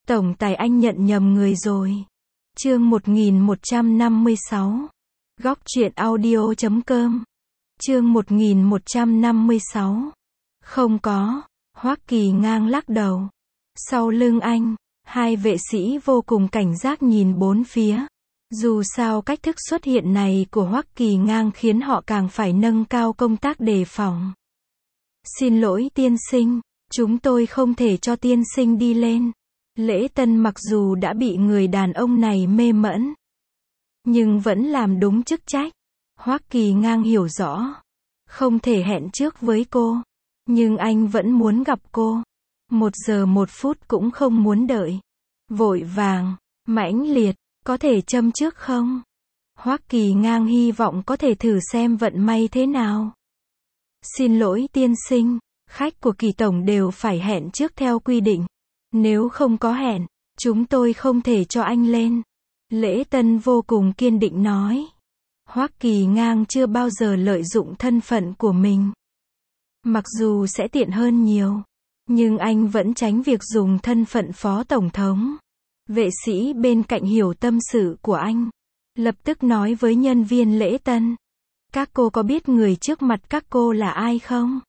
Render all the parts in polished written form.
Tổng tài anh nhận nhầm người rồi. Chương 1156. Góc truyện audio.com. Chương 1156. Không có. Hoắc Kỳ Ngang lắc đầu. Sau lưng anh, hai vệ sĩ vô cùng cảnh giác nhìn bốn phía. Dù sao cách thức xuất hiện này của Hoắc Kỳ Ngang khiến họ càng phải nâng cao công tác đề phòng. Xin lỗi tiên sinh, chúng tôi không thể cho tiên sinh đi lên. Lễ Tân mặc dù đã bị người đàn ông này mê mẩn, nhưng vẫn làm đúng chức trách. Hoắc Kỳ Ngang hiểu rõ, không thể hẹn trước với cô, nhưng anh vẫn muốn gặp cô. 1 giờ 1 phút cũng không muốn đợi. Vội vàng, mãnh liệt, có thể châm trước không? Hoắc Kỳ Ngang hy vọng có thể thử xem vận may thế nào. Xin lỗi tiên sinh, khách của Kỳ tổng đều phải hẹn trước theo quy định. Nếu không có hẹn, chúng tôi không thể cho anh lên. Lễ Tân vô cùng kiên định nói. Hoắc Kỳ Ngang chưa bao giờ lợi dụng thân phận của mình. Mặc dù sẽ tiện hơn nhiều, nhưng anh vẫn tránh việc dùng thân phận phó tổng thống. Vệ sĩ bên cạnh hiểu tâm sự của anh, lập tức nói với nhân viên lễ tân. Các cô có biết người trước mặt các cô là ai không?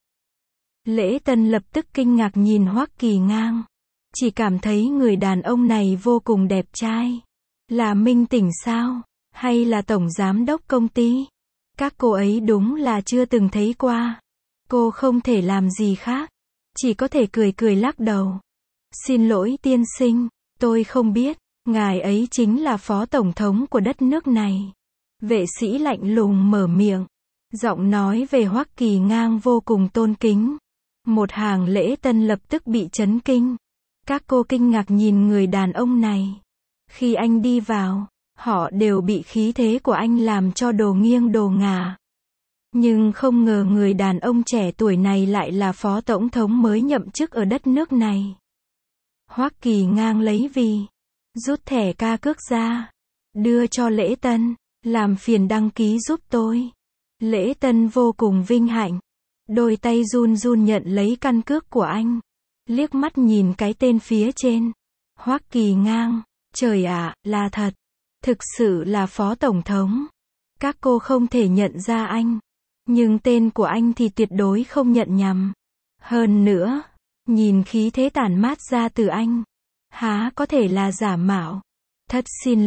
Lễ Tân lập tức kinh ngạc nhìn Hoắc Kỳ Ngang. Chỉ cảm thấy người đàn ông này vô cùng đẹp trai. Là minh tỉnh sao? Hay là tổng giám đốc công ty? Các cô ấy đúng là chưa từng thấy qua. Cô không thể làm gì khác, chỉ có thể cười cười lắc đầu. Xin lỗi tiên sinh, tôi không biết, ngài ấy chính là phó tổng thống của đất nước này. Vệ sĩ lạnh lùng mở miệng, giọng nói về Hoắc Kỳ Ngang vô cùng tôn kính. Một hàng lễ tân lập tức bị chấn kinh. Các cô kinh ngạc nhìn người đàn ông này. Khi anh đi vào, họ đều bị khí thế của anh làm cho đồ nghiêng đồ ngả. Nhưng không ngờ người đàn ông trẻ tuổi này lại là phó tổng thống mới nhậm chức ở đất nước này. Hoắc Kỳ Ngang lấy rút thẻ ca cước ra, đưa cho Lễ Tân, làm phiền đăng ký giúp tôi. Lễ Tân vô cùng vinh hạnh, đôi tay run run nhận lấy căn cước của anh, liếc mắt nhìn cái tên phía trên. Hoắc Kỳ Ngang, trời ạ, là thật, thực sự là phó tổng thống. Các cô không thể nhận ra anh, nhưng tên của anh thì tuyệt đối không nhận nhầm. Hơn nữa, nhìn khí thế tản mát ra từ anh, há có thể là giả mạo. Thật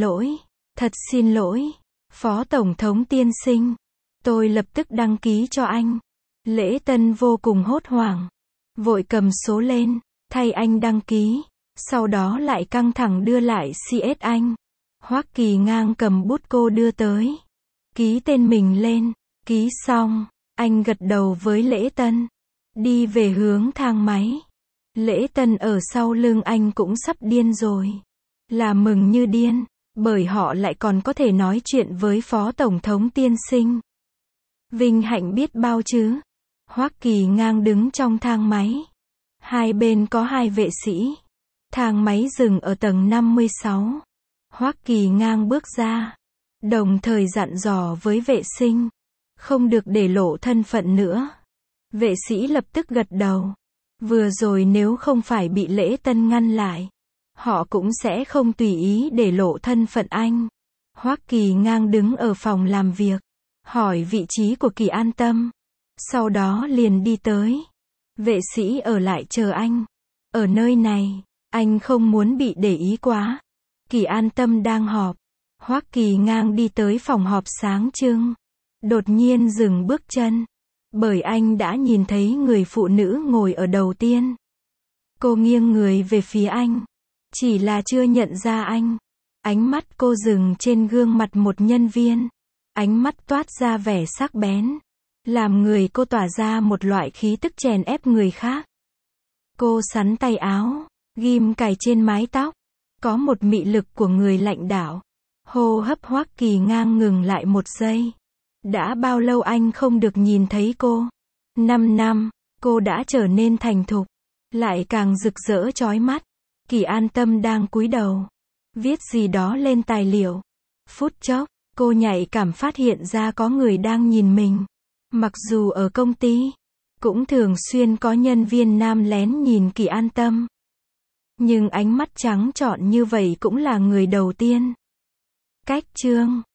xin lỗi, phó tổng thống tiên sinh. Tôi lập tức đăng ký cho anh. Lễ Tân vô cùng hốt hoảng, vội cầm số lên, thay anh đăng ký, sau đó lại căng thẳng đưa lại CS anh. Hoắc Kỳ Ngang cầm bút cô đưa tới, ký tên mình lên, ký xong, anh gật đầu với Lễ Tân, đi về hướng thang máy. Lễ Tân ở sau lưng anh cũng sắp điên rồi, là mừng như điên, bởi họ lại còn có thể nói chuyện với phó tổng thống tiên sinh. Vinh hạnh biết bao chứ. Hoắc Kỳ Ngang đứng trong thang máy. Hai bên có hai vệ sĩ. Thang máy dừng ở tầng 56. Hoắc Kỳ Ngang bước ra, đồng thời dặn dò với vệ sinh, không được để lộ thân phận nữa. Vệ sĩ lập tức gật đầu. Vừa rồi nếu không phải bị Lễ Tân ngăn lại, họ cũng sẽ không tùy ý để lộ thân phận anh. Hoắc Kỳ Ngang đứng ở phòng làm việc, hỏi vị trí của Kỳ An Tâm, sau đó liền đi tới. Vệ sĩ ở lại chờ anh. Ở nơi này, anh không muốn bị để ý quá. Kỳ An Tâm đang họp. Hoắc Kỳ Ngang đi tới phòng họp sáng trưng, đột nhiên dừng bước chân, bởi anh đã nhìn thấy người phụ nữ ngồi ở đầu tiên. Cô nghiêng người về phía anh, chỉ là chưa nhận ra anh. Ánh mắt cô dừng trên gương mặt một nhân viên. Ánh mắt toát ra vẻ sắc bén, làm người cô tỏa ra một loại khí tức chèn ép người khác. Cô xắn tay áo, ghim cài trên mái tóc, có một mị lực của người lãnh đạo. Hô hấp Hoắc Kỳ Ngang ngừng lại một giây. Đã bao lâu anh không được nhìn thấy cô? 5 năm, cô đã trở nên thành thục, lại càng rực rỡ chói mắt. Kỳ An Tâm đang cúi đầu, viết gì đó lên tài liệu. Phút chốc, cô nhạy cảm phát hiện ra có người đang nhìn mình. Mặc dù ở công ty, cũng thường xuyên có nhân viên nam lén nhìn Kỳ An Tâm. Nhưng ánh mắt trắng trọn như vậy cũng là người đầu tiên. Cách chương